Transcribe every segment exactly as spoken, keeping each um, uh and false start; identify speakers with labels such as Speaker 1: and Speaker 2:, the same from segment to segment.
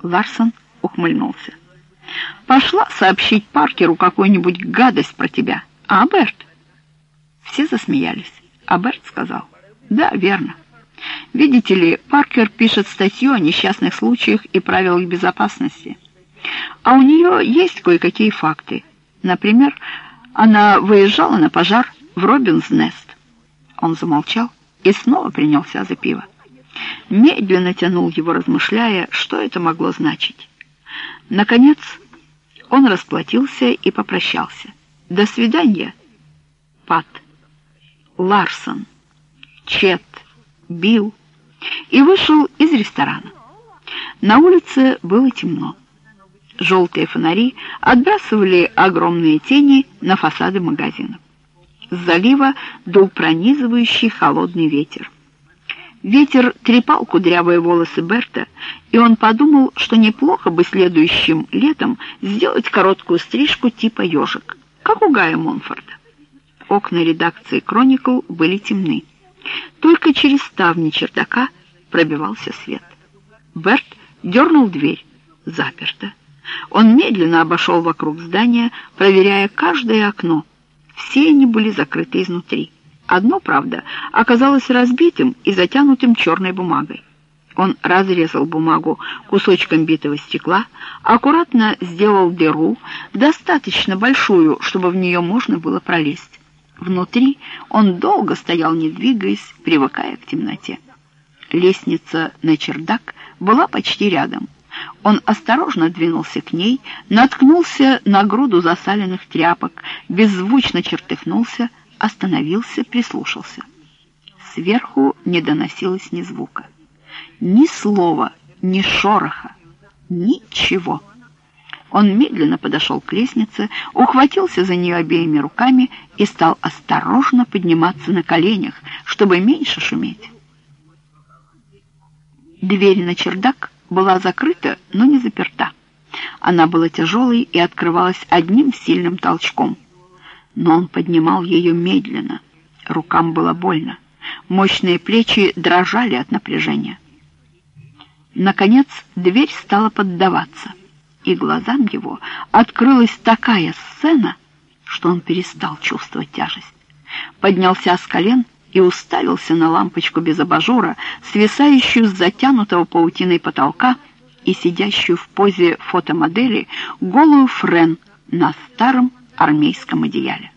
Speaker 1: Ларсон ухмыльнулся. «Пошла сообщить Паркеру какую-нибудь гадость про тебя, а, Берт?» Все засмеялись, а Берт сказал: «Да, верно. Видите ли, Паркер пишет статью о несчастных случаях и правилах безопасности. А у нее есть кое-какие факты. Например, она выезжала на пожар в Робинс-Нест». Он замолчал и снова принялся за пиво. Медленно тянул его, размышляя, что это могло значить. Наконец он расплатился и попрощался. «До свидания, Пат, Ларсон, Чет, Билл», и вышел из ресторана. На улице было темно. Желтые фонари отбрасывали огромные тени на фасады магазинов. С залива дул пронизывающий холодный ветер. Ветер трепал кудрявые волосы Берта, и он подумал, что неплохо бы следующим летом сделать короткую стрижку типа ежик, как у Гая Монфорда. Окна редакции «Кроникл» были темны. Только через ставни чердака пробивался свет. Берт дернул дверь. Заперто. Он медленно обошел вокруг здания, проверяя каждое окно. Все они были закрыты изнутри. Одно, правда, оказалось разбитым и затянутым черной бумагой. Он разрезал бумагу кусочком битого стекла, аккуратно сделал дыру, достаточно большую, чтобы в нее можно было пролезть. Внутри он долго стоял, не двигаясь, привыкая к темноте. Лестница на чердак была почти рядом. Он осторожно двинулся к ней, наткнулся на груду засаленных тряпок, беззвучно чертыхнулся, остановился, прислушался. Сверху не доносилось ни звука, ни слова, ни шороха, ничего. Он медленно подошел к лестнице, ухватился за нее обеими руками и стал осторожно подниматься на коленях, чтобы меньше шуметь. Дверь на чердак была закрыта, но не заперта. Она была тяжелой и открывалась одним сильным толчком. Но он поднимал ее медленно. Рукам было больно. Мощные плечи дрожали от напряжения. Наконец дверь стала поддаваться, и глазам его открылась такая сцена, что он перестал чувствовать тяжесть. Поднялся с колен и уставился на лампочку без абажура, свисающую с затянутого паутиной потолка и сидящую в позе фотомодели голую Френ на старом армейском одеяле.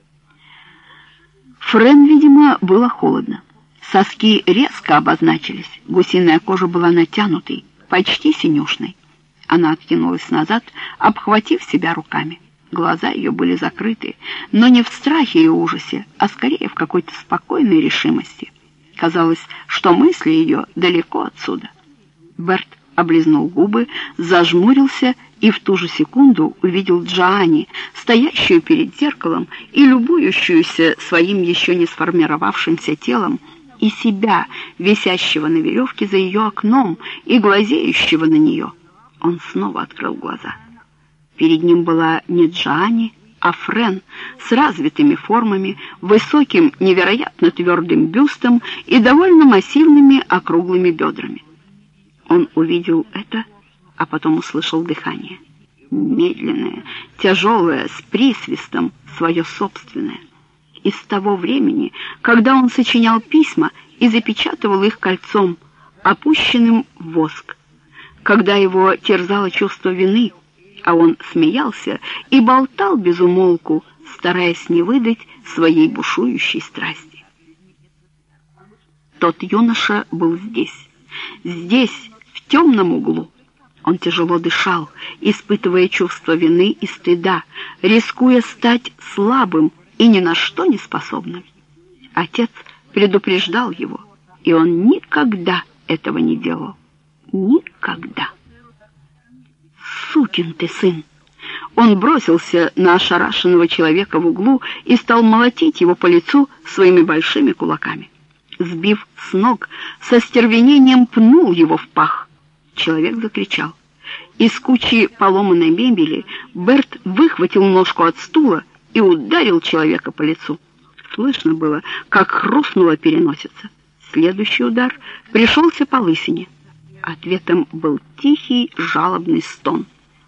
Speaker 1: Френ, видимо, было холодно. Соски резко обозначились, гусиная кожа была натянутой, почти синюшной. Она откинулась назад, обхватив себя руками. Глаза ее были закрыты, но не в страхе и ужасе, а скорее в какой-то спокойной решимости. Казалось, что мысли ее далеко отсюда. Берт облизнул губы, зажмурился и в ту же секунду увидел Джоанни, стоящую перед зеркалом и любующуюся своим еще не сформировавшимся телом, и себя, висящего на веревке за ее окном и глазеющего на нее. Он снова открыл глаза. Перед ним была не Джоанни, а Френ с развитыми формами, высоким, невероятно твердым бюстом и довольно массивными округлыми бедрами. Он увидел это, а потом услышал дыхание. Медленное, тяжелое, с присвистом, свое собственное. Из того времени, когда он сочинял письма и запечатывал их кольцом, опущенным в воск. Когда его терзало чувство вины, а он смеялся и болтал без умолку, стараясь не выдать своей бушующей страсти. Тот юноша был здесь, здесь, в темном углу. Он тяжело дышал, испытывая чувство вины и стыда, рискуя стать слабым и ни на что не способным. Отец предупреждал его, и он никогда этого не делал. Никогда. «Сукин ты сын!» Он бросился на ошарашенного человека в углу и стал молотить его по лицу своими большими кулаками. Сбив с ног, со стервенением пнул его в пах. Человек закричал. Из кучи поломанной мебели Берт выхватил ножку от стула и ударил человека по лицу. Слышно было, как хрустнула переносица. Следующий удар пришелся по лысине. Ответом был тихий жалобный стон.